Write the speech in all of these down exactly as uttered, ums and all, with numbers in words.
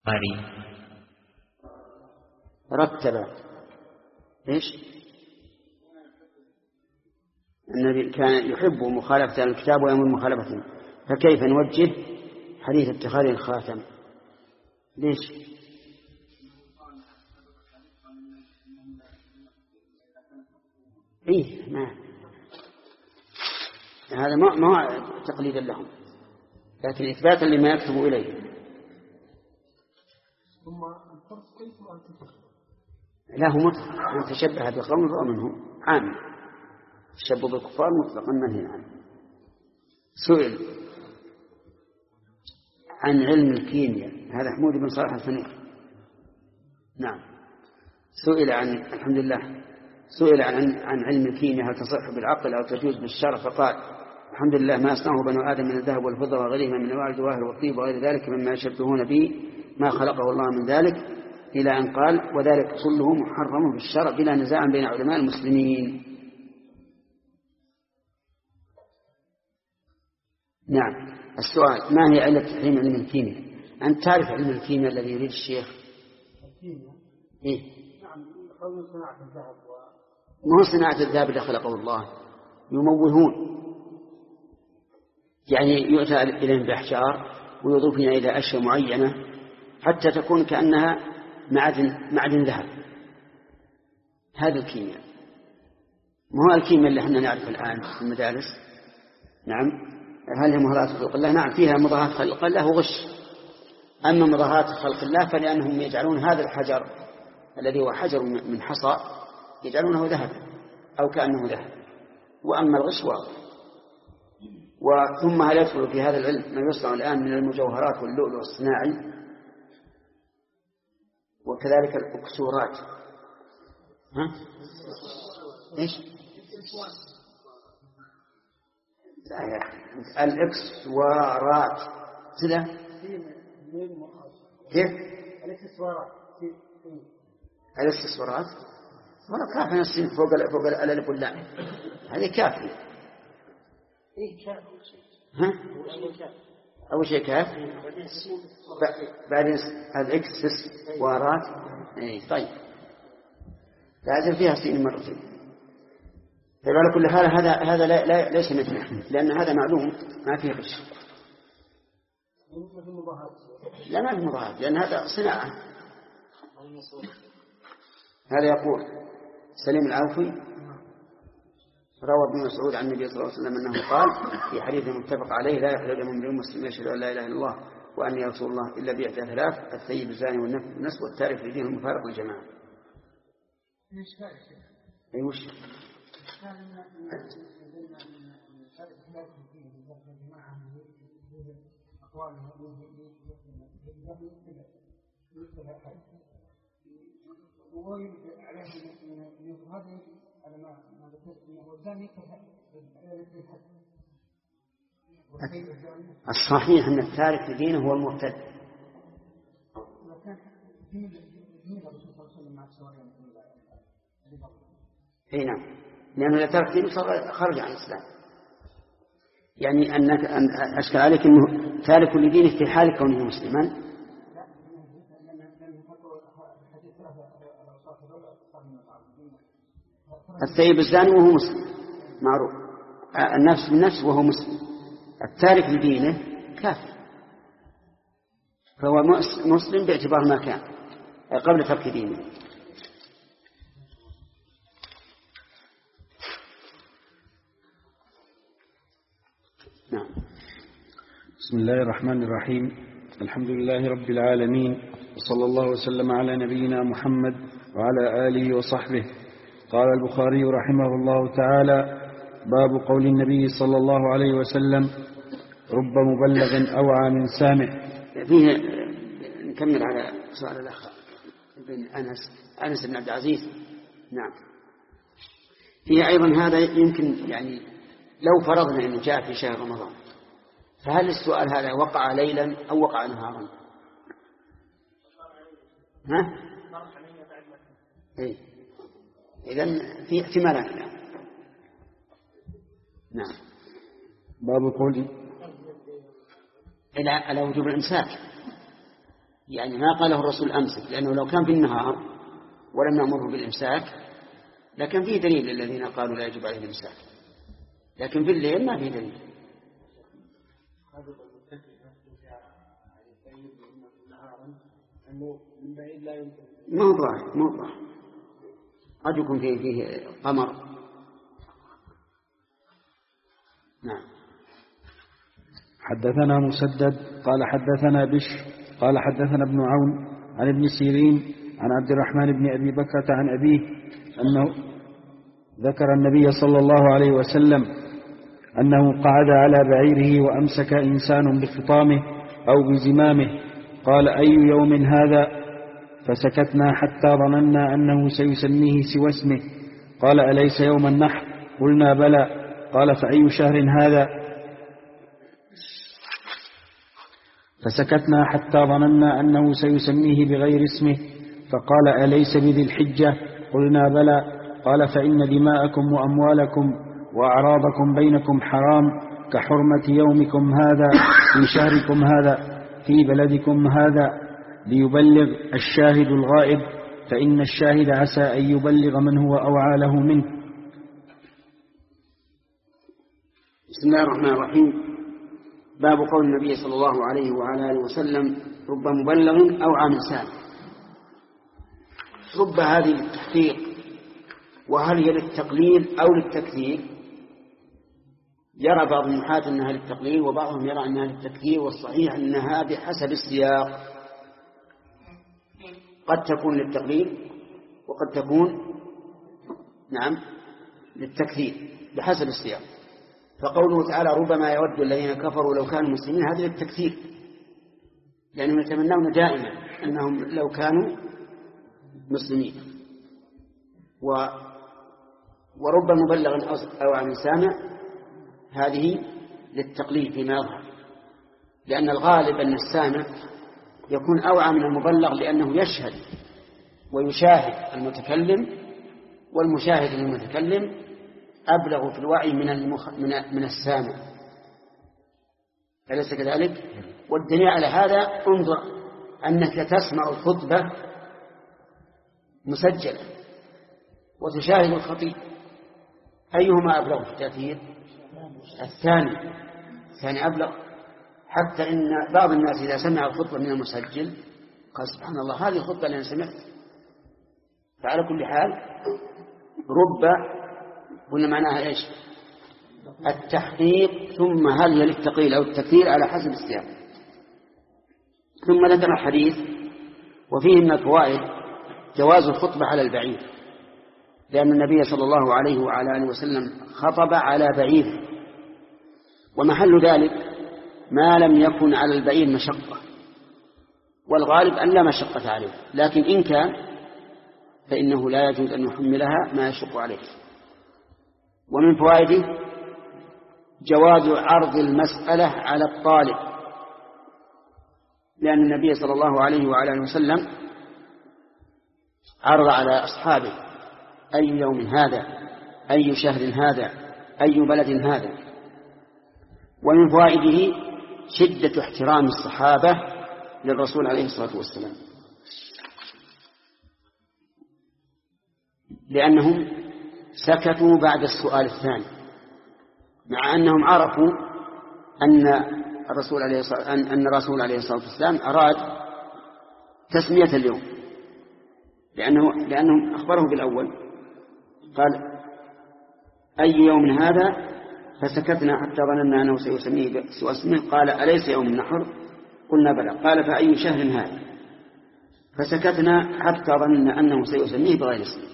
رتب إيش؟ النبي كان يحب مخالفة الكتاب ويأمر مخالفته، فكيف نوجه حديث اتخاذ الخاتم؟ ليش؟ إيه ما هذا ما ما تقليدا لهم، لكن إثباتا لما يكتب إليه. ثم الفرق كيف أن تشبه له مطلق، من تشبه بقوم فهو منهم عام، التشبه بالكفار مطلقا منهي عنه. سئل عن علم الكيمياء، هذا حمود بن صالح الفنيخ، نعم، سئل عن الحمد لله سئل عن عن علم الكيمياء هل تصح بالعقل أو تجوز بالشرع، فقال الحمد لله ما يصنعه بنو آدم من الذهب والفضة وغيرهما من أنواع الجواهر والطيب وغير ذلك مما يشبهون به ما خلقه الله من ذلك، إلى أن قال وذلك كله محرم في الشرع بلا نزاع بين علماء المسلمين. نعم. السؤال ما هي علة تحريم علم الكيمياء؟ أنت تعرف علم الكيمياء الذي يريد الشيخ؟ الكيمياء إيه؟ نعم، قول صناعة الذهب و... ما هو صناعة الذهب اللي خلقه الله، يموهون، يعني يؤتى إليهم بأحجار ويضيفون إلى أشياء معينة حتى تكون كأنها معدن معدن ذهب. هذا الكيمياء، ما هو الكيمياء اللي احنا نعرف الآن في المدارس. نعم. هل هي مظاهرات خلق الله؟ نعم فيها مظاهرات خلق الله وغش. أما مظاهرات خلق الله فلأنهم يجعلون هذا الحجر الذي هو حجر من حصى يجعلونه ذهب أو كأنه ذهب، وأما الغش واضح. وثم هل يدخل في هذا العلم ما يصنع الآن من المجوهرات واللؤلؤ الصناعي وكذلك الأكسورات؟ ها؟ إيش؟ الإكسوارات كذا كيف؟ الاكسسوارات الاكسسوارات ولا كافي نصين فوق فوق الألف واللام، هذه كافية. ها؟ أول شيء كاف بعدين الاكسسوارات. إيه طيب لازم فيها سين مرتين. فعلى كل حال هذا هذا لا, لا ليس مثله، لأن هذا معلوم ما فيه غش. لا ما في مظاهرات لأن هذا صناعة. هذا يقول سليم العوفي روى ابن مسعود عن النبي صلى الله عليه وسلم أنه قال في حديث متفق عليه لا يحل دم امرئ مسلم يشهد أن لا إله إلا الله وأني رسول الله إلا بإحدى ثلاث: الثيب الزاني والنفس والتارك لدينه المفارق للجماعة. أي وش الصحيح أن التارك لدينه هو المرتد. اي نعم، لأنه إذا ترك دينه خرج عن الإسلام. يعني أنك أن أشكل عليك أنه تارك لدينه في حال كونه مسلما. الثيب الزاني وهو مسلم معروف، النفس بالنفس وهو مسلم، التارك لدينه كافر، فهو مسلم باعتبار ما كان قبل ترك دينه. نعم. بسم الله الرحمن الرحيم. الحمد لله رب العالمين، وصلى الله وسلم على نبينا محمد وعلى آله وصحبه. قال البخاري رحمه الله تعالى: باب قول النبي صلى الله عليه وسلم: رب مبلغ أوعى من سامع. فيه نكمل على سؤال الأخ بن أنس أنس بن عبد العزيز. نعم. فيه أيضا هذا يمكن يعني لو فرضنا أنه جاء في شهر رمضان، فهل السؤال هذا وقع ليلا أو وقع نهارا؟ ها؟ إيه. إذن في احتمالات. نعم. باب قولي إلى على وجوب الإمساك. يعني ما قاله الرسول أمسك، لأنه لو كان في النهار ولم نأمره بالإمساك لكن فيه دليل للذين قالوا لا يجب عليه الإمساك، لكن في الليل ما فيه دليل. ما هو ظاهر، ما هو ظاهر، قد يكون فيه, فيه قمر. نعم. حدثنا مسدد قال حدثنا بشر قال حدثنا ابن عون عن ابن سيرين عن عبد الرحمن بن أبي بكرة عن أبيه أنه ذكر النبي صلى الله عليه وسلم أنه قعد على بعيره وأمسك إنسان بخطامه أو بزمامه، قال أي يوم هذا؟ فسكتنا حتى ظننا أنه سيسميه سوى اسمه، قال أليس يوم النحر؟ قلنا بلى، قال فأي شهر هذا؟ فسكتنا حتى ظننا أنه سيسميه بغير اسمه، فقال أليس بذي الحجة؟ قلنا بلى، قال فإن دماءكم وأموالكم وأعراضكم بينكم حرام كحرمة يومكم هذا في شهركم هذا في بلدكم هذا، ليبلغ الشاهد الغائب، فإن الشاهد عسى أن يبلغ من هو أوعى له منه. بسم الله الرحمن الرحيم. باب قول النبي صلى الله عليه وعلى آله وسلم رب مبلغ أوعى من سامع. رب هذه للتحقيق، وهل هي للتقليل أو للتكثير؟ يرى بعض النحاة أنها للتقليل وبعضهم يرى أنها للتكثير، والصحيح أنها بحسب السياق، قد تكون للتقليل وقد تكون نعم للتكثير بحسب السياق. فقوله تعالى ربما يود الذين كفروا لو كانوا مسلمين، هذا للتكثير، لأنهم يتمنون دائما أنهم لو كانوا مسلمين. و ورب مبلغ أوعى من سامع هذه للتقليد فيما يظهر، لأن الغالب أن السامع يكون أوعى من المبلغ، لأنه يشهد ويشاهد المتكلم، والمشاهد للمتكلم أبلغ في الوعي من المخ... من من السامع، أليس كذلك؟ والدليل على هذا انظر أنك تسمع الخطبة مسجلة وتشاهد الخطيب، أيهما أبلغ في التأثير؟ الثاني، الثاني أبلغ، حتى إن بعض الناس إذا سمع الخطبة من المسجل قال سبحان الله هذه الخطبة اللي أنا سمعت. فعلى كل حال رب قلنا معناها إيش؟ التحقيق، ثم هل هي للتقليل أو التكثير على حسب السياق. ثم ذكر الحديث وفيه من الفوائد جواز الخطبة على البعير، لأن النبي صلى الله عليه وعلى آله وسلم خطب على بعير، ومحل ذلك ما لم يكن على البعير مشقة، والغالب أن لا مشقة عليه، لكن إن كان فإنه لا يجوز أن يحملها ما يشق عليه. ومن فوائده جواز عرض المسألة على الطالب، لأن النبي صلى الله عليه وعلى آله وسلم عرض على أصحابه أي يوم هذا، أي شهر هذا، أي بلد هذا. ومن فوائده شدة احترام الصحابة للرسول عليه الصلاة والسلام، لأنهم سكتوا بعد السؤال الثاني، مع أنهم عرفوا أن الرسول عليه الصلاة أن الرسول عليه الصلاة والسلام أراد تسمية اليوم، لأنه لأنهم أخبره بالأول قال أي يوم هذا، فسكتنا حتى ظننا أنه سيسميه سوى اسمه، قال أليس يوم النحر؟ قلنا بلى، قال فأي شهر هذا؟ فسكتنا حتى ظننا أنه سيسميه بغير اسمه،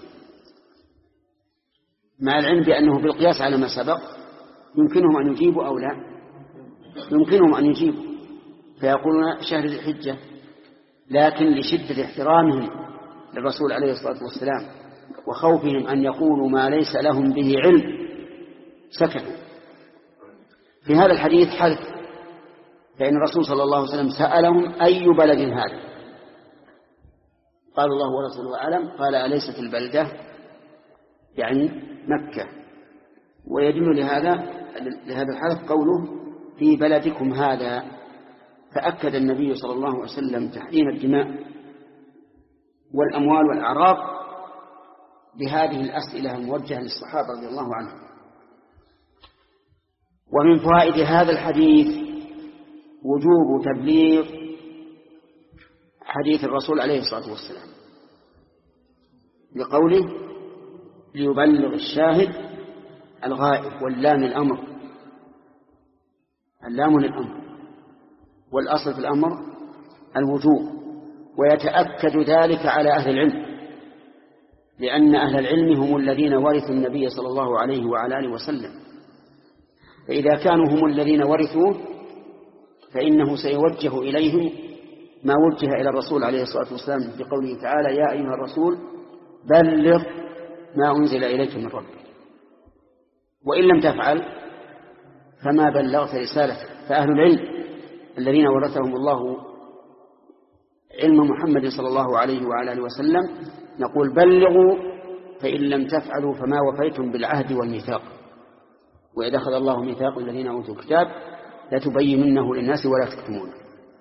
مع العلم بأنه بالقياس على ما سبق يمكنهم أن يجيبوا أو لا، يمكنهم أن يجيبوا فيقولون شهر ذي الحجة، لكن لشدة احترامهم للرسول عليه الصلاة والسلام وخوفهم أن يقولوا ما ليس لهم به علم سكتوا. في هذا الحديث حدث، فإن الرسول صلى الله عليه وسلم سألهم أي بلد هذا؟ قال الله ورسوله أعلم، قال أليست البلدة يعني مكة. ويدل لهذا لهذا الحدث قوله في بلدكم هذا، فأكد النبي صلى الله عليه وسلم تحريم الدماء والأموال والأعراض بهذه الأسئلة الموجهة للصحابة رضي الله عنهم. ومن فوائد هذا الحديث وجوب تبليغ حديث الرسول عليه الصلاة والسلام لقوله ليبلغ الشاهد الغائب، واللام الأمر، اللام للأمر، والأصل في الأمر الوجوب. ويتأكد ذلك على أهل العلم، لأن أهل العلم هم الذين ورثوا النبي صلى الله عليه وعلى آله وسلم، فإذا كانوا هم الذين ورثوه فإنه سيوجه إليهم ما وجه إلى الرسول عليه الصلاة والسلام في قوله تعالى يا أيها الرسول بلغ ما أنزل إليك من ربك، وإن لم تفعل فما بلغت رسالته. فأهل العلم الذين ورثهم الله علم محمد صلى الله عليه وعلى آله وسلم نقول بلغوا، فإن لم تفعلوا فما وفيتم بالعهد والميثاق، وإذا أخذ الله ميثاق الذين أوتوا الكتاب لتبيننه للناس ولا تكتمونه.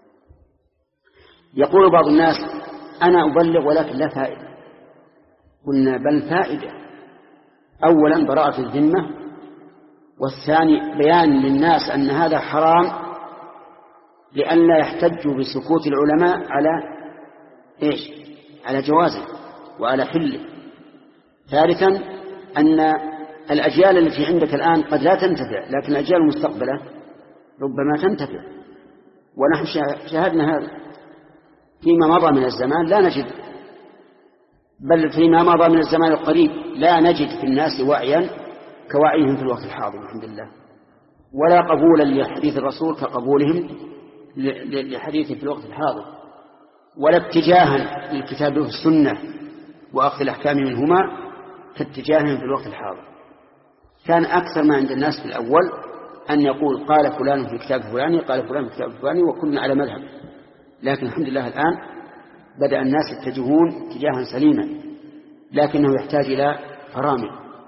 يقول بعض الناس أنا أبلغ ولكن لا فائدة. قلنا بل فائدة. أولا براءة الذمة، والثاني بيان للناس أن هذا حرام لئلا يحتجوا بسكوت العلماء على إيش؟ على جوازه وعلى حله. ثالثا أن الأجيال التي عندك الآن قد لا تنتفع، لكن الأجيال المستقبلة ربما تنتفع. ونحن شاهدنا هذا فيما مضى من الزمان، لا نجد، بل فيما مضى من الزمان القريب لا نجد في الناس وعيا كوعيهم في الوقت الحاضر الحمد لله، ولا قبولا لحديث الرسول كقبولهم لحديثه في الوقت الحاضر، ولا اتجاها للكتاب والسنة وأخذ الأحكام منهما كاتجاههم في الوقت الحاضر. كان أكثر ما عند الناس في الأول أن يقول قال فلان في الكتاب الفلاني قال فلان في الكتاب الفلاني وكلنا على مذهب، لكن الحمد لله الآن بدأ الناس يتجهون اتجاها سليما، لكنه يحتاج إلى فرامل.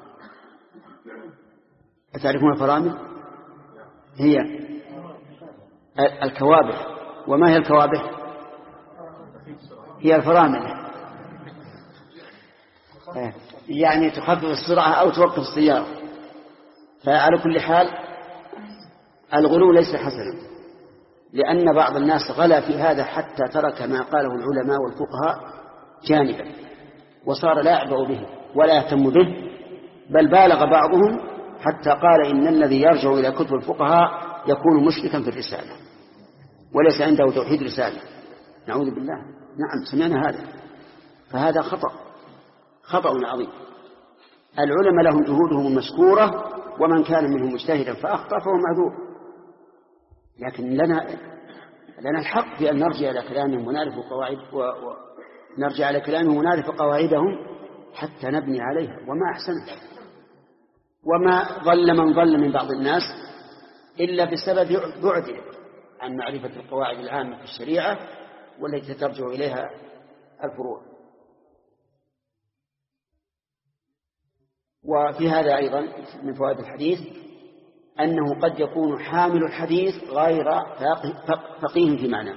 أتعرفون الفرامل؟ هي الكوابح. وما هي الكوابح؟ هي الفرامل، يعني تخفف السرعة أو توقف السيارة. فعلى كل حال الغلو ليس حسنا، لأن بعض الناس غلا في هذا حتى ترك ما قاله العلماء والفقهاء جانبا وصار لا يعبأ به ولا يهتم به، بل بالغ بعضهم حتى قال إن الذي يرجع إلى كتب الفقهاء يكون مشركا في الرسالة وليس عنده توحيد رسالة. نعوذ بالله. نعم سمعنا هذا، فهذا خطأ خطأ عظيم. العلماء لهم جهودهم المشكورة، ومن كان منهم مجتهدا فأخطأ فهو معذور، لكن لنا لنا الحق في أن نرجع إلى كلامهم ونعرف قواعد ونرجع إلى كلامهم ونعرف قواعدهم حتى نبني عليها. وما أحسن وما ضل من ضل من بعض الناس إلا بسبب بعده عن معرفة القواعد العامة في الشريعة والتي ترجع إليها الفروع. وفي هذا أيضا من فوائد الحديث أنه قد يكون حامل الحديث غير فقيه في معناه،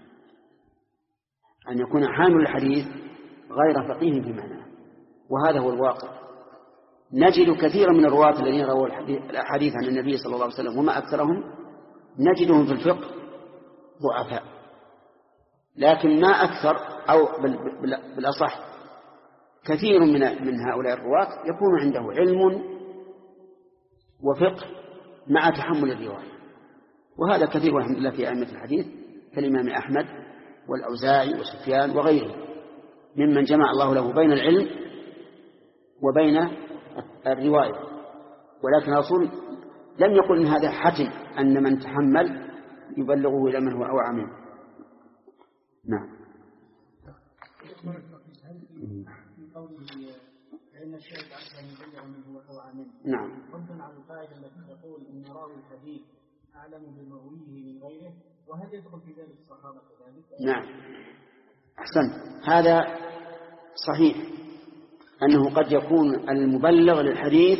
أن يكون حامل الحديث غير فقيه في معناه، وهذا هو الواقع. نجد كثيرا من الرواة الذين رووا الحديث عن النبي صلى الله عليه وسلم وما أكثرهم نجدهم في الفقه ضعفاء، لكن ما أكثر أو بالأصح كثير من من هؤلاء الرواة يكون عنده علم وفقه مع تحمل الرواية، وهذا كثير والحمد لله في أئمة الحديث كالإمام أحمد والأوزاعي وسفيان وغيره ممن جمع الله له بين العلم وبين الرواية. ولكن الرسول لم يقل إن هذا حتم أن من تحمل يبلغه إلى من هو أوعى منه. نعم. فإن الشاهد عنه أن يبلغ من هو أوعى منه. نعم. ردا على القاعدة التي تقول إن راوي الحديث أعلم بمرويه من غيره، وهل يدخل في ذلك الصحابة كذلك؟ نعم أحسن، هذا صحيح أنه قد يكون المبلغ للحديث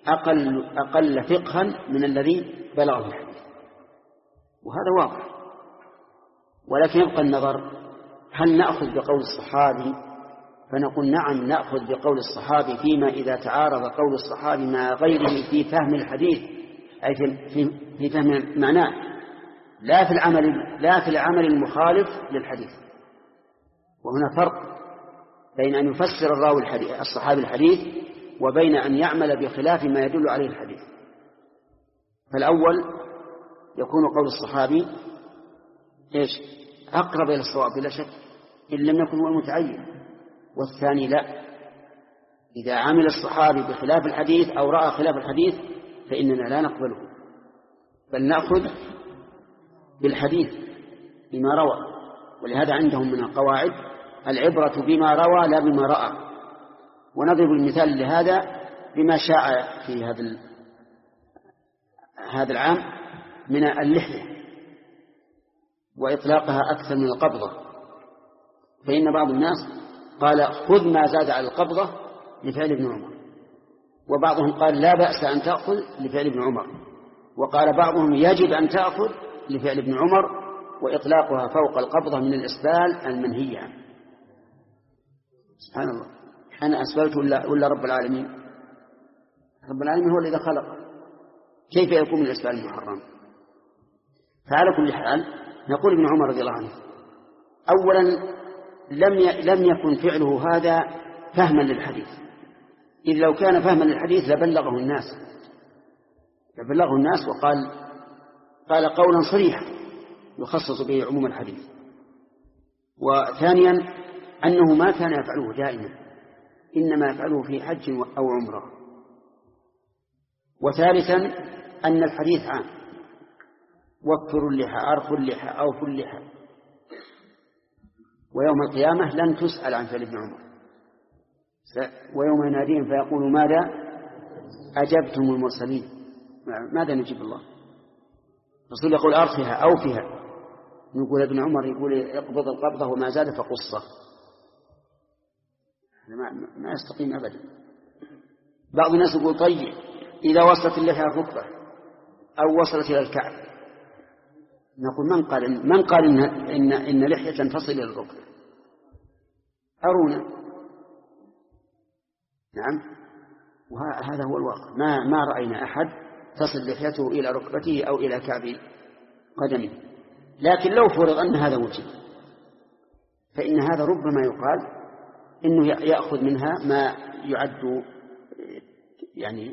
أقل أقل فقها من الذي بلغه الحديث، وهذا واضح ولكن يبقى النظر هل نأخذ بقول الصحابي فنقول نعم نأخذ بقول الصحابي فيما إذا تعارض قول الصحابي مع غيره في فهم الحديث أي في في فهم معناه لا في العمل لا في العمل المخالف للحديث. وهنا فرق بين أن يفسر الراوي الحديث الصحابي الحديث وبين أن يعمل بخلاف ما يدل عليه الحديث. فالأول يكون قول الصحابي إيش أقرب إلى الصواب بلا شك إن لم يكن هو المتعين، والثاني لا، إذا عمل الصحابي بخلاف الحديث أو رأى خلاف الحديث فإننا لا نقبله، بل نأخذ بالحديث بما روى. ولهذا عندهم من القواعد العبرة بما روى لا بما رأى. ونضرب المثال لهذا بما شاع في هذا هذا العام من اللحية وإطلاقها أكثر من القبضة. فإن بعض الناس قال خذ ما زاد على القبضة لفعل ابن عمر، وبعضهم قال لا بأس أن تأخذ لفعل ابن عمر، وقال بعضهم يجب أن تأخذ لفعل ابن عمر، وإطلاقها فوق القبضة من الإسبال المنهي عنه. سبحان الله، أنا أسبلت ولا, ولا رب العالمين؟ رب العالمين هو الذي خلق، كيف يكون من الإسبال المحرم؟ فعلى كل حال نقول ابن عمر رضي الله عنه أولا لم لم يكن فعله هذا فهما للحديث، إذ لو كان فهما للحديث لبلغه الناس لبلغه الناس وقال قال قولا صريحا يخصص به عموم الحديث. وثانيا أنه ما كان يفعله دائما، إنما يفعله في حج أو عمره. وثالثا أن الحديث عام، وفروا اللحى أرخوا اللحى أوفوا اللحى، ويوم القيامة لن تسأل عن فعل ابن عمر. ويوم يناديهم فيقول ماذا أجبتم المرسلين، ماذا نجيب الله؟ الرسول يقول أرخها أوفها، نقول ابن عمر يقول اقبض القبضة وما زاد فقصه. ما يستقيم أبدا. بعض الناس يقول طيب إذا وصلت اللحية الركبة أو وصلت إلى الكعب، نقول من قال من قال إن إن, إن لحية تصل إلى الركبة؟ أرونا. نعم، وهذا هو الواقع، ما ما رأينا أحد تصل لحيته إلى ركبته أو إلى كعب قدمه. لكن لو فرض أن هذا وجد فإن هذا ربما يقال إنه يأخذ منها ما يعد يعني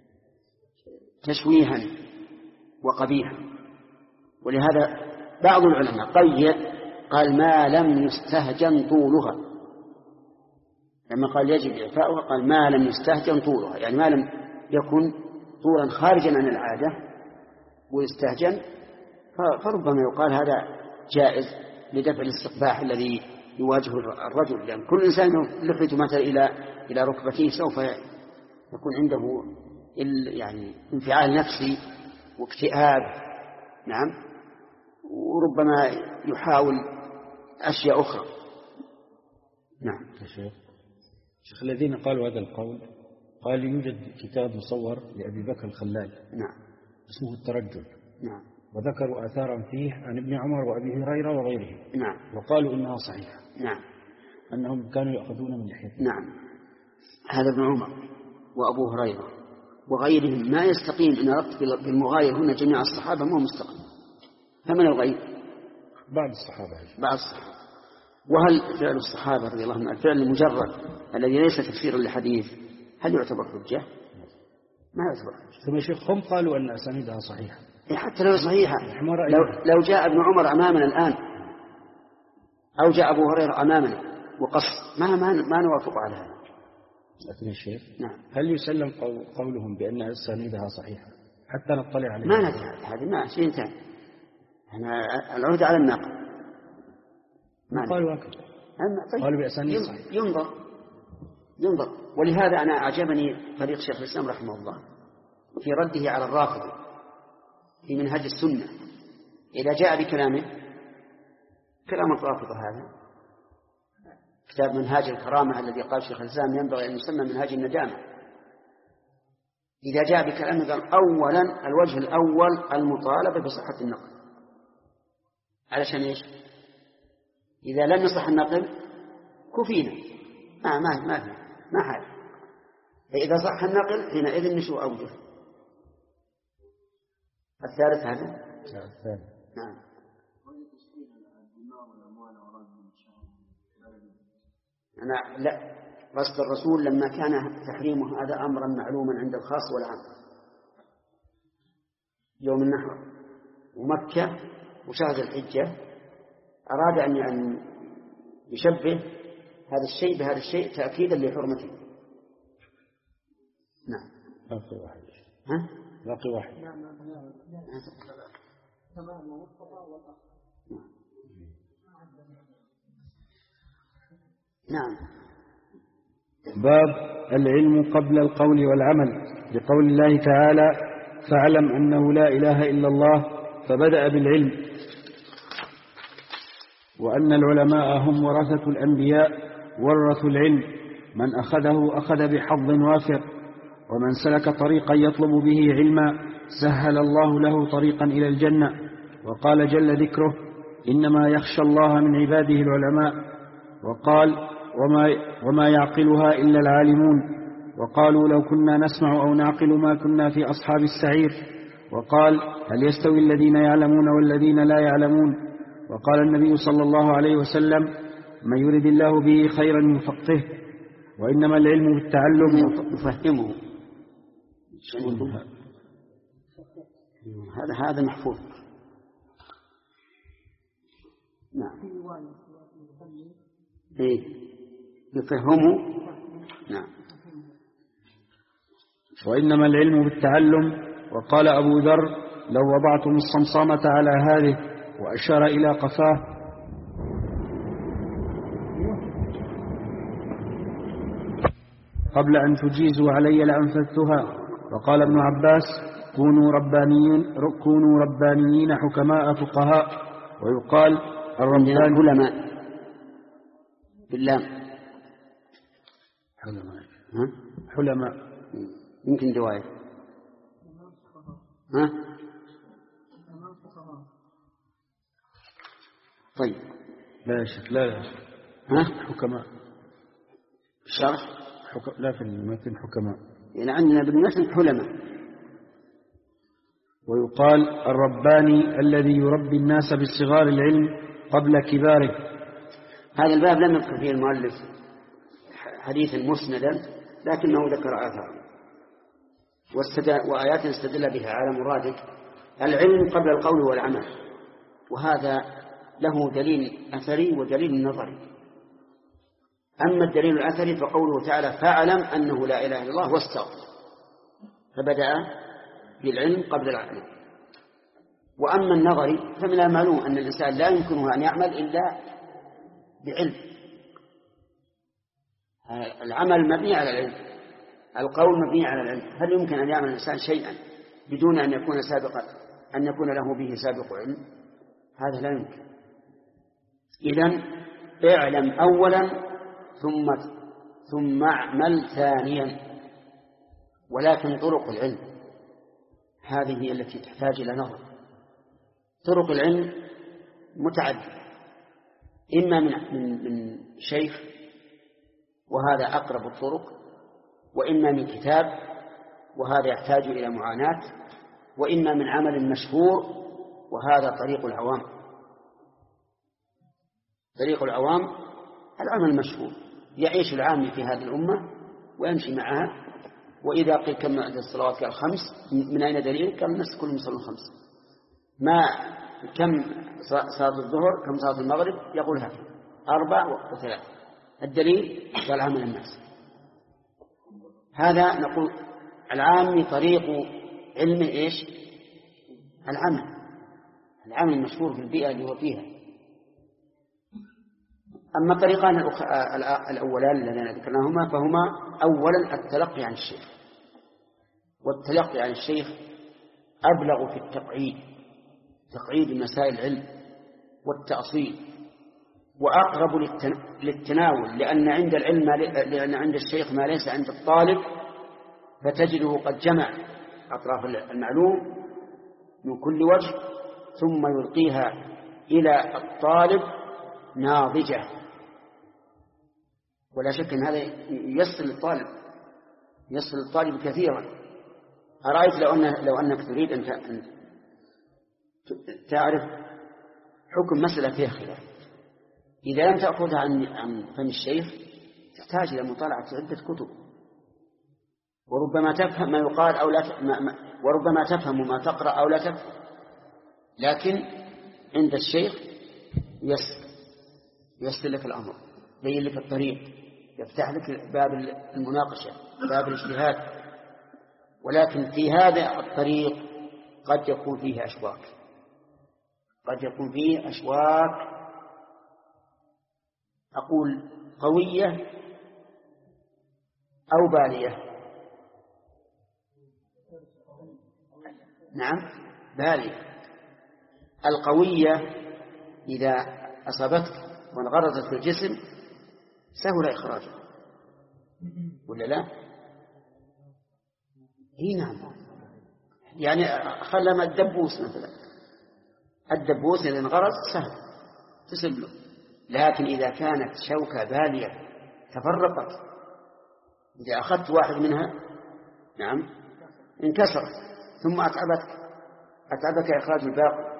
تشويها وقبيحا. ولهذا بعض العلماء قيد قال ما لم يستهجن طولها، لما قال يجب إعفاؤها قال ما لم يستهجن طولها، يعني ما لم يكن طولا خارجا عن العادة ويستهجن، فربما يقال هذا جائز لدفع الاستقباح الذي يواجه الرجل، لأن يعني كل إنسان لحيته مثلا إلى إلى ركبته سوف يكون عنده يعني انفعال نفسي واكتئاب. نعم، وربما يحاول أشياء أخرى. نعم يا شيخ. شيخ الذين قالوا هذا القول قال يوجد كتاب مصور لأبي بكر الخلال نعم اسمه الترجل، نعم، وذكروا آثارا فيه عن ابن عمر وأبي هريرة وغيرهم، نعم، وقالوا إنها صحيحة، نعم، أنهم كانوا يأخذون من لحيتهم. نعم، هذا ابن عمر وأبو هريرة وغيرهم ما يستقيم إن أردت بالمغاير هنا جميع الصحابة ما هو مستقيم. فمن الغير؟ بعض الصحابة بعض الصحابة. وهل فعل الصحابة رضي الله عنهم الفعل المجرد الذي ليس تفسيرا لحديث هل يعتبر حجة؟ ما يعتبر حجة. ثم شيخ هم قالوا أن أسانيدها صحيحة، حتى لو صحيحة. لو, لو جاء ابن عمر أمامنا الآن أو جاء أبو هريرة أمامنا وقص ما ما, ما نوافق على هذا. لكن الشيخ نعم. هل يسلم قولهم بأن أسانيدها صحيحة حتى نطلع عليها؟ ما ندري، هذه ما شيء ثاني، احنا العهد على الناقل. ما قالوا هكذا، طيب. قالوا بأسانيد صحيحة. ينظر ينظر ولهذا أنا أعجبني طريق شيخ الإسلام رحمه الله في رده على الرافضة في منهج السنة إذا جاء بكلامه كلام الرافضة. هذا كتاب منهاج الكرامة الذي قال شيخ الإسلام ينبغي أن يسمى منهاج الندامة. إذا جاء بكلامه قال أولا الوجه الأول المطالبة بصحة النقل، علشان إيش؟ إذا لم يصح النقل كفينا ما ما ما في ما حاجة. فإذا صح النقل حينئذ نشوء أوجه. الثالث هذا الثالث نعم. أنا لا قصد الرسول لما كان تحريمه هذا أمرا معلوما عند الخاص والعام يوم النحر ومكة وشهر الحجة أراد أن يشبه هذا الشيء بهذا الشيء تأكيدا لحرمته. نعم. باقي واحد. ها؟ باقي واحد. نعم. باب العلم قبل القول والعمل بقول الله تعالى فاعلم أنه لا إله إلا الله فبدأ بالعلم وأن العلماء هم ورثة الأنبياء ورثوا العلم من أخذه أخذ بحظ وافر ومن سلك طريقا يطلب به علما سهل الله له طريقا إلى الجنة. وقال جل ذكره إنما يخشى الله من عباده العلماء. وقال وما, وما يعقلها إلا العالمون. وقالوا لو كنا نسمع أو نعقل ما كنا في أصحاب السعير. وقال هل يستوي الذين يعلمون والذين لا يعلمون. وقال النبي صلى الله عليه وسلم من يرد الله به خيرا يفقهه وإنما العلم بالتعلم يفهمه. هذا هذا محفوظ. نعم. إيه يفهمه. نعم. وإنما العلم بالتعلم. وقال أبو ذر لو وضعتم الصمصامة على هذه وأشار إلى قفاه قبل أن تجيزوا علي لأنفذتها. وقال ابن عباس كونوا ربانيين كونوا ربانيين حكماء فقهاء. ويقال الربان علماء باللام حلماء ها حلماء يمكن رواية ها طيب لا شك لا لا ها حكماء الشرح حك... لا في المتن حكماء يعني عندنا بالمتن حلماء. ويقال الرباني الذي يربي الناس بصغار العلم قبل كباره. هذا الباب لم يذكر فيه المؤلف حديثا مسندا لكنه ذكر آثار وآيات استدل بها على مراده العلم قبل القول والعمل. وهذا له دليل أثري ودليل نظري. أما الدليل الأثري فقوله تعالى فاعلم أنه لا إله إلا الله واستغفر فبدأ بالعلم قبل العمل. وأما النظري فمن المعلوم أن الإنسان لا يمكنه أن يعمل إلا بعلم. العمل مبني على العلم القول مبني على العلم. هل يمكن أن يعمل الإنسان شيئا بدون أن يكون سابقا أن يكون له به سابق علم؟ هذا لا يمكن. إذن اعلم أولا ثم ثم اعمل ثانيا. ولكن طرق العلم هذه هي التي تحتاج إلى نظر. طرق العلم متعددة إما من من من شيخ وهذا أقرب الطرق وإما من كتاب وهذا يحتاج إلى معاناة وإما من عمل مشهور وهذا طريق العوام. طريق العوام العمل المشهور يعيش العام في هذه الأمة ويمشي معها وإذا قيل كم عدد الصلوات الخمس من أين دليل؟ كم الناس كلهم يصلون خمس. ما كم صلاة الظهر كم صلاة المغرب يقول هذا أربع وثلاث. الدليل قال عمل الناس. هذا نقول العام طريق علم إيش؟ العمل العمل المشهور في البيئة اللي هو فيها. أما الطريقان الأولان الذين ذكرناهما فهما أولا التلقي عن الشيخ. والتلقي عن الشيخ أبلغ في التقعيد تقعيد مسائل العلم والتأصيل وأقرب للتناول لأن عند العلم لأن عند الشيخ ما ليس عند الطالب فتجده قد جمع أطراف المعلوم من كل وجه ثم يلقيها إلى الطالب ناضجة، ولا شك أن هذا يصل الطالب يصل الطالب كثيرا. أرأيت لو, أن لو أنك تريد أن تعرف حكم مسألة فيها خلاف، إذا لم تأخذها عن عن فم الشيخ تحتاج إلى مطالعة عدة كتب، وربما تفهم ما يقال أو لا ت... ما... ما... وربما تفهم ما تقرأ أو لا تفهم، لكن عند الشيخ يسر يسر لك الأمر، يبين لك الطريق، يفتح لك باب المناقشة، باب الاجتهاد. ولكن في هذا الطريق قد يكون فيه أشواك قد يكون فيه أشواك أقول قوية أو بالية. نعم بالية. القوية إذا أصابتك وانغرزت في الجسم سهل إخراجها ولا لا؟ هي نعم. يعني خلما الدبوس مثلا، الدبوس إذا انغرز سهل تسل له، لكن إذا كانت شوكة بالية تفرقت، إذا أخذت واحد منها نعم انكسرت ثم أتعبتك أتعبك إخراج الباقي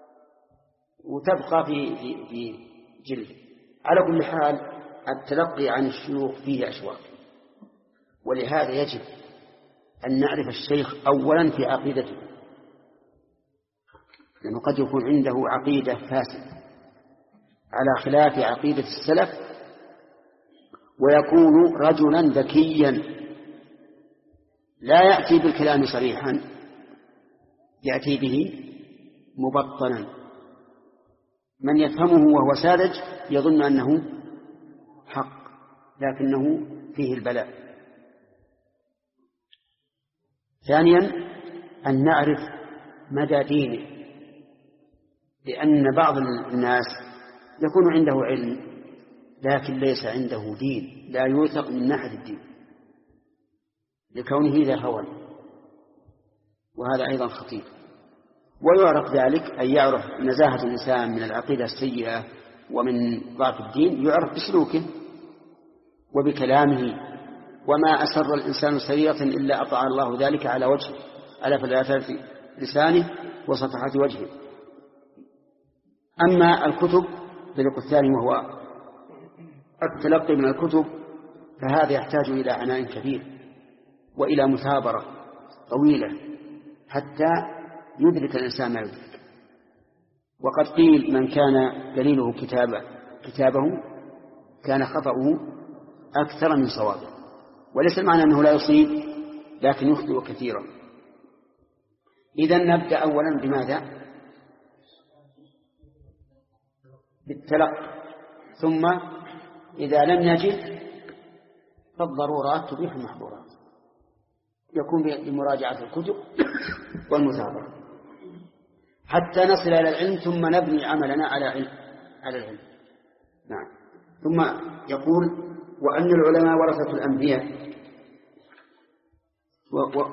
وتبقى في في في جلد. على كل حال التلقي عن الشيوخ فيه أشواك، ولهذا يجب أن نعرف الشيخ أولا في عقيدته، لأنه قد يكون عنده عقيدة فاسدة على خلاف عقيدة السلف، ويكون رجلا ذكيا لا يأتي بالكلام صريحا، يأتي به مبطنا. من يفهمه وهو ساذج يظن أنه حق لكنه فيه البلاء. ثانيا أن نعرف مدى دينه، لأن بعض الناس يكون عنده علم لكن ليس عنده دين، لا يوثق من ناحية الدين لكونه ذا هوى، وهذا أيضا خطير. ويعرف ذلك أن يعرف نزاهة الإنسان من العقيدة السيئة ومن ضعف الدين يعرف بسلوكه وبكلامه، وما أسر الإنسان سريرة إلا أطاع الله ذلك على وجهه، على فلافة لسانه وصفحة وجهه. أما الكتب بالرق الثاني وهو التلقي من الكتب فهذا يحتاج إلى عناء كبير وإلى مثابرة طويلة حتى يدرك الإنسان ما يدرك. وقد قيل من كان دليله كتابه, كتابه كان خطأه أكثر من صوابه، وليس المعنى أنه لا يصيب لكن يخطئ كثيرا. إذن نبدأ أولا بماذا؟ بالتلقي، ثم إذا لم نجد فالضرورات تبيح المحظورات، يكون بمراجعة الكتب والمثابرة حتى نصل إلى العلم، ثم نبني عملنا على علم على العلم. نعم. ثم يقول وأن العلماء ورثة الأنبياء و... و...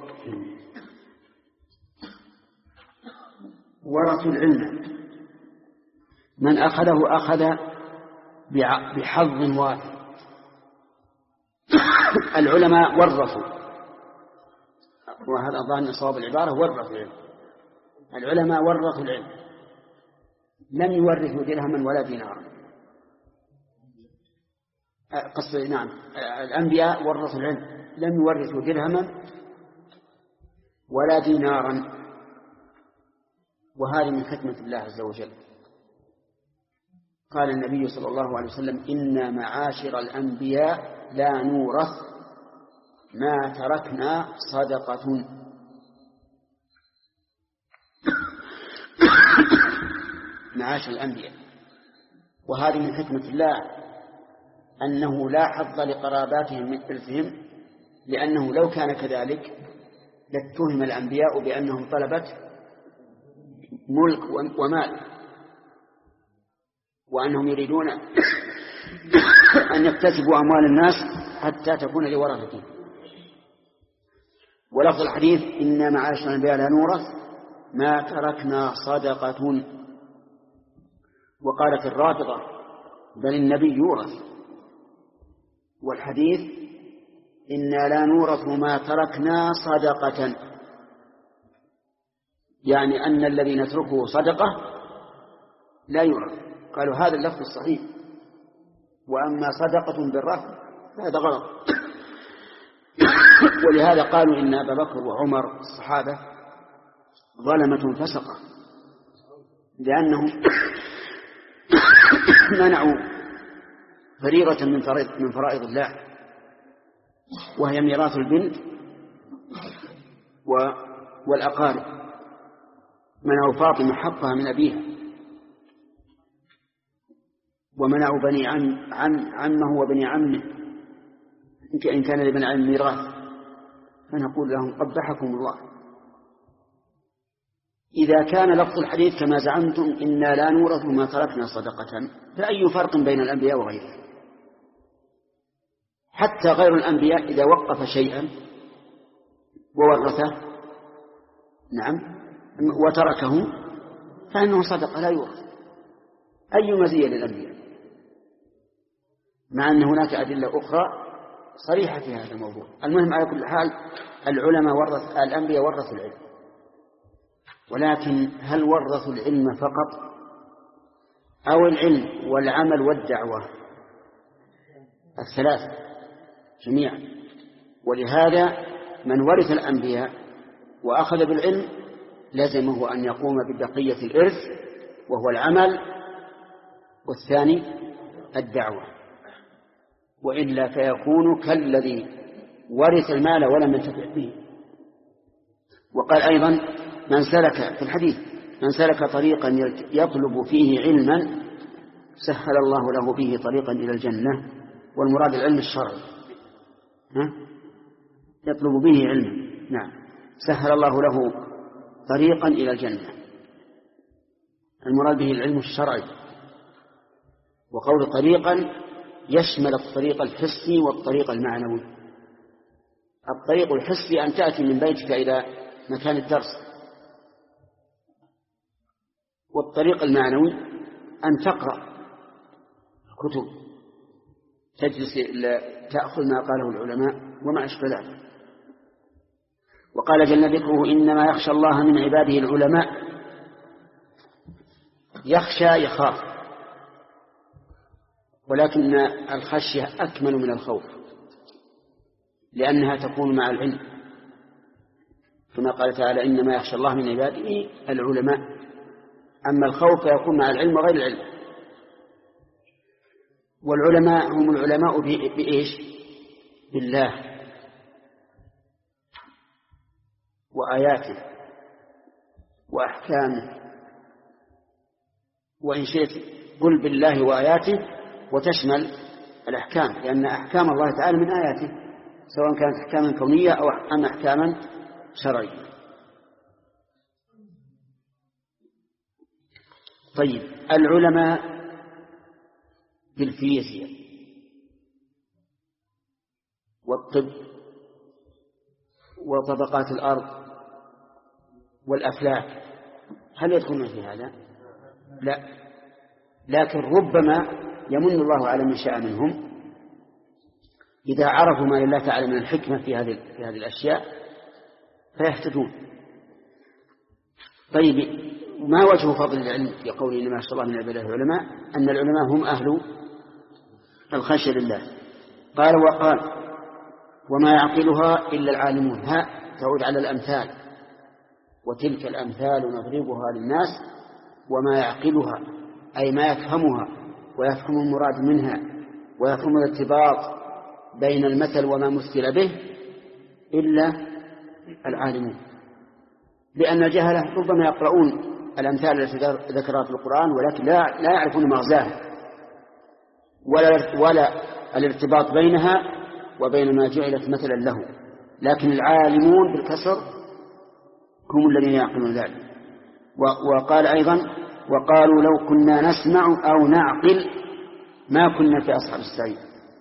ورثوا العلم، من أخذه أخذ بحظ وافر. العلماء ورثوا، وهذا ظاهر صواب العبارة، ورثوا العلم. العلماء ورثوا العلم، لم يورثوا درهما ولا دينارا. قصد نعم الأنبياء ورثوا العلم، لم يورثوا درهما ولا دينارا، وهذه من حكمة الله عز وجل. قال النبي صلى الله عليه وسلم إن معاشر الأنبياء لا نورث ما تركنا صدقة. معاشر الأنبياء، وهذه من حكمة الله أنه لا حظ لقراباتهم من إرثهم، لأنه لو كان كذلك لاتهم الأنبياء بأنهم طلبة ملك ومال، وأنهم يريدون أن يكتسبوا أموال الناس حتى تكون لورثتهم. ولفظ الحديث إن معاشر الأنبياء لا نورث ما تركنا صدقة. وقالت الرافضة بل النبي يورث. والحديث إنا لا نورث ما تركنا صدقة، يعني أن الذي نتركه صدقة لا يورث. قالوا هذا اللفظ الصحيح، وأما صدقة بالرفع فهذا غلط. ولهذا قالوا إن أبا بكر وعمر الصحابة ظلمة فسقة، لأنهم منعوا فريضة من فرائض من فرائض الله، وهي ميراث البنت والأقارب. منعوا فاطمة حقها من أبيها، ومنعوا بني عم عم عمه وبني عمه إن كان لبني عم ميراث، فنقول لهم قبحكم الله. إذا كان لفظ الحديث كما زعمتم إنا لا نورث ما تركنا صدقة، فأي فرق بين الأنبياء وغيرهم؟ حتى غير الأنبياء إذا وقف شيئا وورثه نعم وتركه فإنه صدقة لا يورث. أي مزية للأنبياء، مع أن هناك أدلة أخرى صريحة في هذا الموضوع. المهم على كل حال العلماء ورث الأنبياء ورثوا العلم، ولكن هل ورثوا العلم فقط أو العلم والعمل والدعوة؟ الثلاث جميعا. ولهذا من ورث الأنبياء وأخذ بالعلم لازمه أن يقوم ببقية الإرث، وهو العمل، والثاني الدعوة، وإلا فيكون كالذي ورث المال ولم ينتفع به. وقال أيضا من سلك في الحديث من سلك طريقا يطلب فيه علما سهل الله له به طريقا إلى الجنة. والمراد العلم الشرعي، ها؟ يطلب به علما، نعم، سهل الله له طريقا إلى الجنة. المراد به العلم الشرعي. وقول طريقا يشمل الطريق الحسي والطريق المعنوي. الطريق الحسي أن تأتي من بيتك إلى مكان الدرس، والطريق المعنوي أن تقرأ الكتب، تجلس تأخذ ما قاله العلماء وما أشبه ذلك. وقال جل ذكره إنما يخشى الله من عباده العلماء. يخشى يخاف، ولكن الخشية أكمل من الخوف، لأنها تكون مع العلم، كما قال تعالى إنما يخشى الله من عباده العلماء. أما الخوف يكون مع العلم وغير العلم. والعلماء هم العلماء بإيش؟ بالله وآياته وأحكامه. وإن شئت قل بالله وآياته وتشمل الأحكام، لأن أحكام الله تعالى من آياته، سواء كانت أحكاما كونية أو أحكاما شرعية. طيب، العلماء بالفيزياء والطب وطبقات الأرض والأفلاك هل يدخلون في هذا؟ لا، لكن ربما يمن الله على من شاء منهم إذا عرفوا ما لله تعالى من الحكمة في هذه في هذه الأشياء فيهتدون. طيب، ما وجه فضل العلم في قوله إنما يخشى الله من عباده العلماء؟ أن العلماء هم أهل الخشية لله. قال وقال وما يعقلها إلا العالمون. ها تعود على الأمثال، وتلك الأمثال نضربها للناس وما يعقلها أي ما يفهمها ويفهم المراد منها ويفهم الارتباط بين المثل وما مثل به إلا العالمون. لأن الجهلة ربما يقرؤون الأمثال التي ذكرها في القرآن ولكن لا لا يعرفون مغزاها ولا ولا الارتباط بينها وبين ما جعلت مثلا له. لكن العالمون بالكسر هم الذين يعقلون ذلك. وقال أيضا وقالوا لو كنا نسمع أو نعقل ما كنا في أصحاب السعير.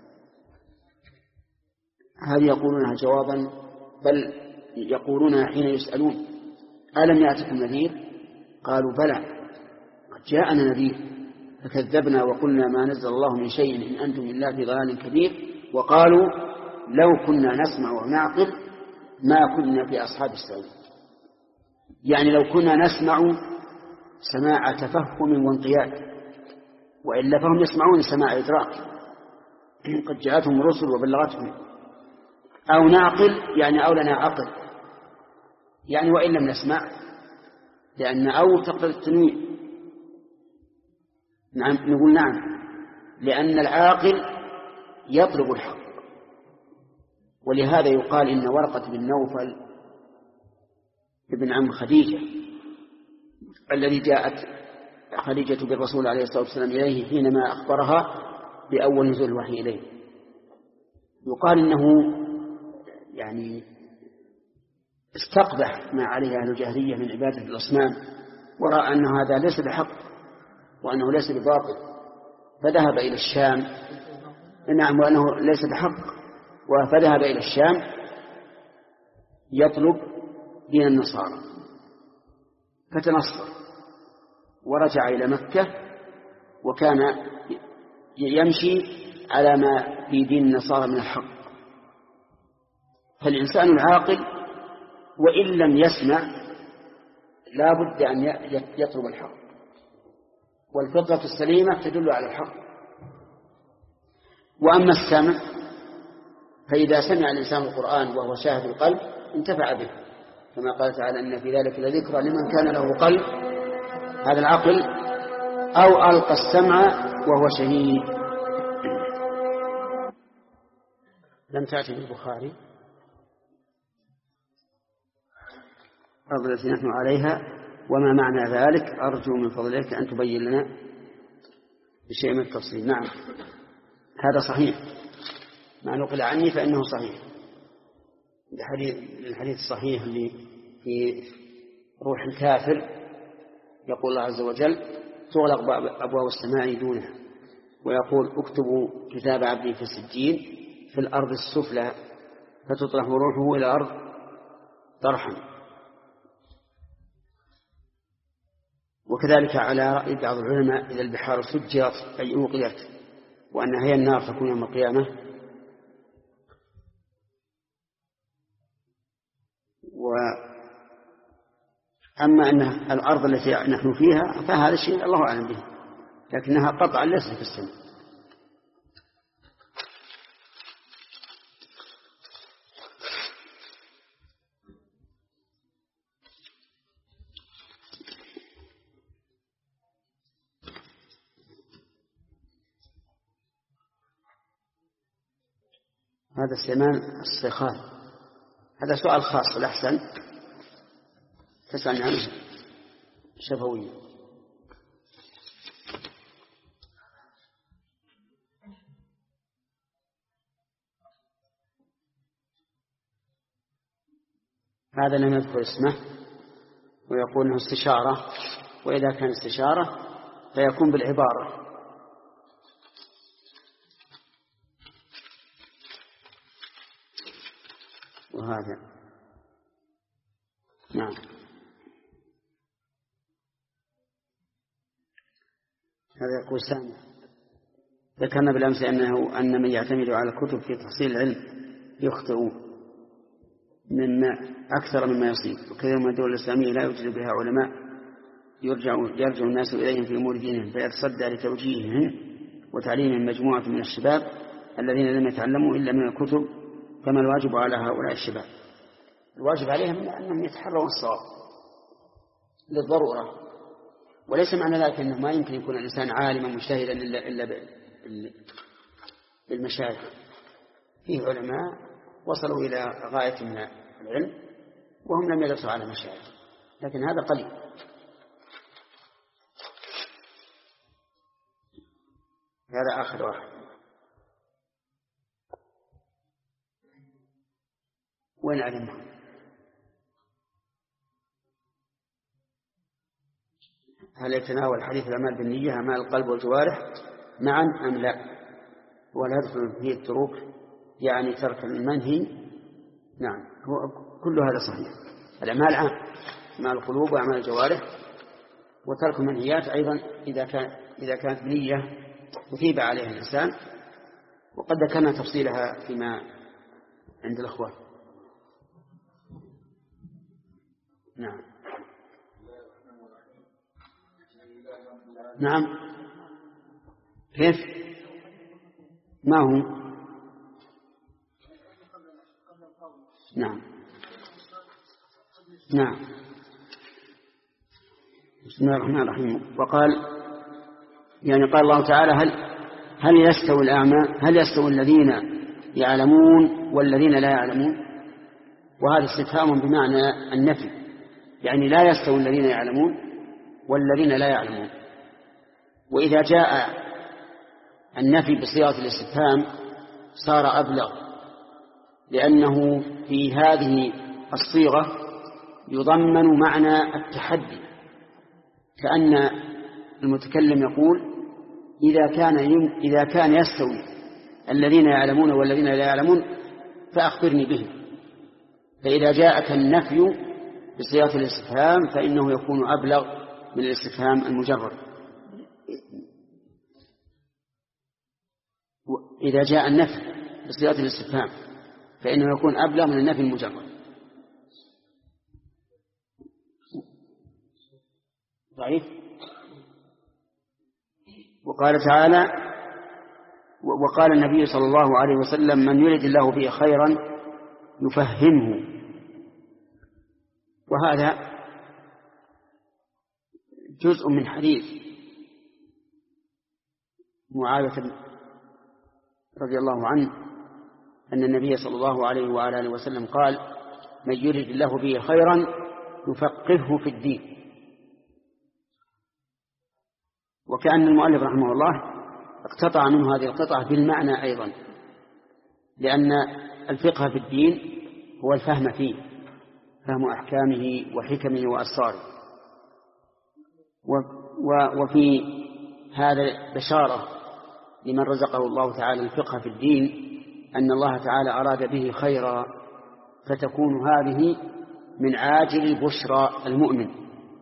هذه يقولونها جوابا، بل يقولونها حين يسألون ألم يأتكم نذير؟ قالوا بلى قد جاءنا نذير فكذبنا وقلنا ما نزل الله من شيء إن أنتم إلا في ضلال كبير وقالوا لو كنا نسمع ونعقل ما كنا في أصحاب السعير. يعني لو كنا نسمع سماع تفهم وانقياد، وإلا فهم يسمعون سماع إدراك قد جاءتهم الرسل وبلغتهم، أو نعقل يعني أو لنا عقل، يعني وإن لم نسمع، لأن أو تقتضي التنوين. نعم نقول نعم، لأن العاقل يطلب الحق. ولهذا يقال إن ورقة بن نوفل ابن عم خديجة الذي جاءت خديجة بالرسول عليه الصلاة والسلام إليه حينما أخبرها بأول نزول الوحي إليه، يقال إنه يعني استقبح ما عليه أهل الجاهلية من عبادة الأصنام، ورأى أن هذا ليس بحق وأنه ليس بباطل، فذهب إلى الشام. نعم، وأنه ليس بحق، فذهب إلى الشام يطلب دين النصارى فتنصر، ورجع إلى مكة وكان يمشي على ما في دين النصارى من الحق. فالإنسان العاقل وإن لم يسمع لا بد أن يطلب الحق، والفطرة السليمة تدل على الحق. وأما السمع فإذا سمع الإنسان القرآن وهو شاهد القلب انتفع به، كما قال تعالى إن في ذلك لذكرى لمن كان له قلب، هذا العقل، أو ألقى السمع وهو شهيد. لم تأتي بالبخاري التي نحن عليها، وما معنى ذلك؟ أرجو من فضلك أن تبين لنا بشيء من التفصيل. نعم هذا صحيح، ما نقل عني فإنه صحيح. الحديث الصحيح اللي في روح الكافر يقول الله عز وجل تغلق أبواب السماء دونها، ويقول اكتبوا كتاب عبدي في السجين في الأرض السفلى فتطرح روحه إلى الأرض طرحا. وكذلك على رأي بعض العلماء إذا البحار سجرت أي أوقيت وأنها هي النار تكون يوم القيامة. وأما أن الأرض التي نحن فيها فهذا الشيء الله أعلم به، لكنها قطعا ليست في السماء. هذا سليمان الصيخان، هذا سؤال خاص، الأحسن تسألني عنه شفويا. هذا لم يذكر اسمه ويقول انه استشارة، وإذا كان استشارة فيكون بالعبارة. وهذا نعم. هذا يقول سامع ذكرنا بالأمس أنه أن من يعتمد على الكتب في تحصيل العلم يخطئ مما أكثر مما يصيب، وكثير من الدول الإسلامية لا يوجد بها علماء يرجع, يرجع الناس إليهم في أمور دينهم، فيتصدى لتوجيههم وتعليمهم مجموعة من الشباب الذين لم يتعلموا إلا من الكتب. فما الواجب على هؤلاء الشباب؟ الواجب عليهم أنهم يتحروا الصواب للضرورة، وليس معنى ذلك أنه ما يمكن يكون الإنسان عالما مجتهدا إلا, إلا بالمشايخ. فيه علماء وصلوا إلى غاية من العلم وهم لم يدرسوا على مشايخ، لكن هذا قليل. هذا آخر واحد. وين علمهم؟ هل يتناول حديث الأعمال بالنية أعمال القلب والجوارح معا أم لا؟ ولا يدخل فيه التروك يعني ترك المنهي؟ نعم، هو كل هذا صحيح. الأعمال عام، أعمال القلوب وأعمال الجوارح، وترك المنهيات أيضا إذا كان إذا كانت بنية يثيب عليها الإنسان، وقد ذكرنا تفصيلها فيما عند الأخوة. نعم نعم كيف ما هو نعم نعم بسم الله الرحمن الرحيم. وقال يعني قال الله تعالى هل هل يستوي الأعمى هل يستوي الذين يعلمون والذين لا يعلمون، وهذا استفهام بمعنى النفي، يعني لا يستوي الذين يعلمون والذين لا يعلمون. وإذا جاء النفي بصيغة الاستفهام صار أبلغ، لأنه في هذه الصيغة يضمن معنى التحدي، كأن المتكلم يقول إذا كان إذا كان يستوي الذين يعلمون والذين لا يعلمون فأخبرني بهم. فإذا جاءك النفي بصيغة الاستفهام فإنه يكون أبلغ من الاستفهام المجرد. إذا جاء النفي بصيغة الاستفهام فإنه يكون أبلغ من النفي المجرد. ضعيف. وقال تعالى وقال النبي صلى الله عليه وسلم من يرد الله به خيرا يفهمه. وهذا جزء من حديث معاوية رضي الله عنه أن النبي صلى الله عليه وعلى آله وسلم قال من يرد الله به خيرا يفقهه في الدين. وكأن المؤلف رحمه الله اقتطع منه هذه القطعة بالمعنى أيضا، لأن الفقه في الدين هو الفهم فيه، فهم أحكامه وحكمه وأسراره. وفي هذا بشارة لمن رزقه الله تعالى الفقه في الدين أن الله تعالى أراد به خيرا، فتكون هذه من عاجل بشرى المؤمن.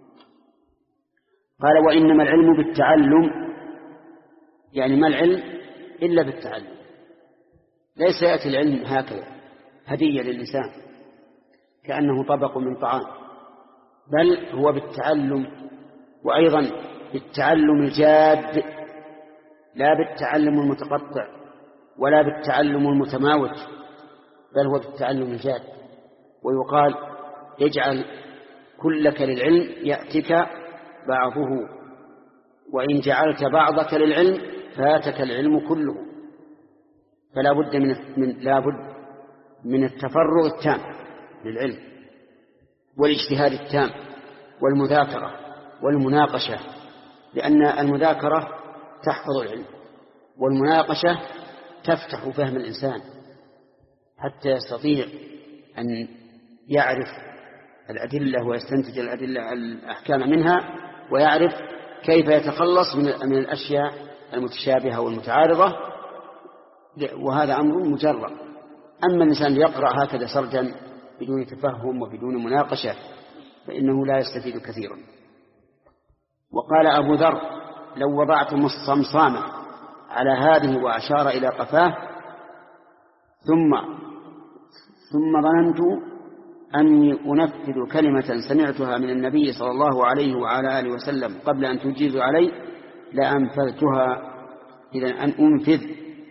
قال وإنما العلم بالتعلم، يعني ما العلم إلا بالتعلم، ليس يأتي العلم هكذا هدية للإنسان كأنه طبق من طعام، بل هو بالتعلم، وأيضا بالتعلم الجاد، لا بالتعلم المتقطع ولا بالتعلم المتماوت، بل هو بالتعلم الجاد. ويقال اجعل كلك للعلم يأتك بعضه، وإن جعلت بعضك للعلم فاتك العلم كله. فلا بد من من لا بد من التفرغ التام للعلم والاجتهاد التام والمذاكرة والمناقشة، لأن المذاكرة تحفظ العلم والمناقشة تفتح فهم الإنسان حتى يستطيع أن يعرف الأدلة ويستنتج الأدلة الأحكام منها، ويعرف كيف يتخلص من الأشياء المتشابهة والمتعارضة، وهذا أمر مجرد. أما الإنسان يقرأ هكذا سردا بدون تفهم وبدون مناقشة فإنه لا يستفيد كثيرا. وقال أبو ذر لو وضعتم الصمصامة على هذه وأشار إلى قفاه ثم ثم ظننت أني أنفذ كلمة سمعتها من النبي صلى الله عليه وعلى آله وسلم قبل أن تجيز علي لأنفذتها. إذن أن أنفذ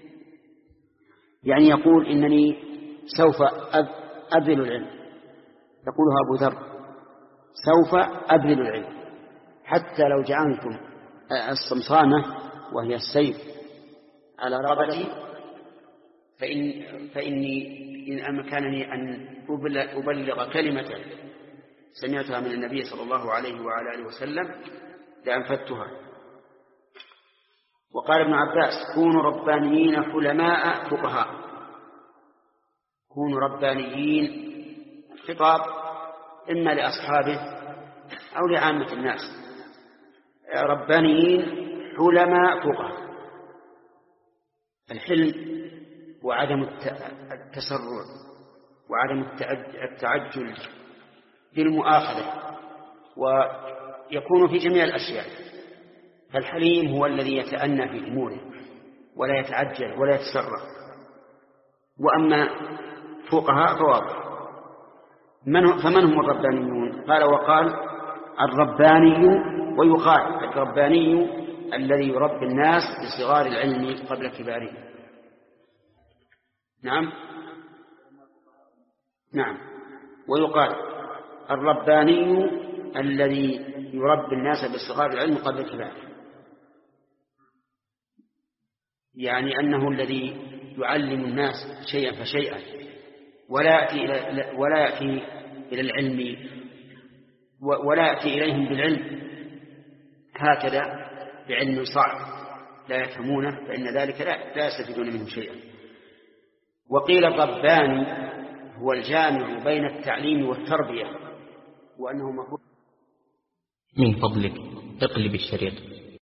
يعني يقول إنني سوف أبذل العلم، يقولها أبو ذر سوف أبذل العلم حتى لو جعلتم الصمصامة وهي السيف على رقبتي فإن فإني إن أمكنني أن أبلغ كلمة سمعتها من النبي صلى الله عليه وعلى آله وسلم لأنفذتها. وقال ابن عباس كونوا ربانيين حلماء فقهاء. كونوا ربانيين، خطاب إما لأصحابه أو لعامة الناس. ربانيين حلماء فقهاء. الحلم وعدم التسرع وعدم التعجل بالمؤاخذة، ويكون في جميع الأشياء، فالحليم هو الذي يتأنى في أموره ولا يتعجل ولا يتسرع. وأما فقهاء فواضح. من فمن هم الربانيون؟ قال وقال الرباني، ويقال الرباني الذي يربي الناس بصغار العلم قبل كباره. نعم نعم ويقال الرباني الذي يربي الناس بصغار العلم قبل كباره، يعني أنه الذي يعلم الناس شيئا فشيئا، ولا يأتي إلى ولا يأتي إلى العلم ولا يأتي إليهم بالعلم هكذا بعلم صعب لا يفهمونه، فإن ذلك لا يستفيدون منه شيئا. وقيل الرباني هو الجامع بين التعليم والتربية، وأنه مفروض. من فضلك اقلب الشريط.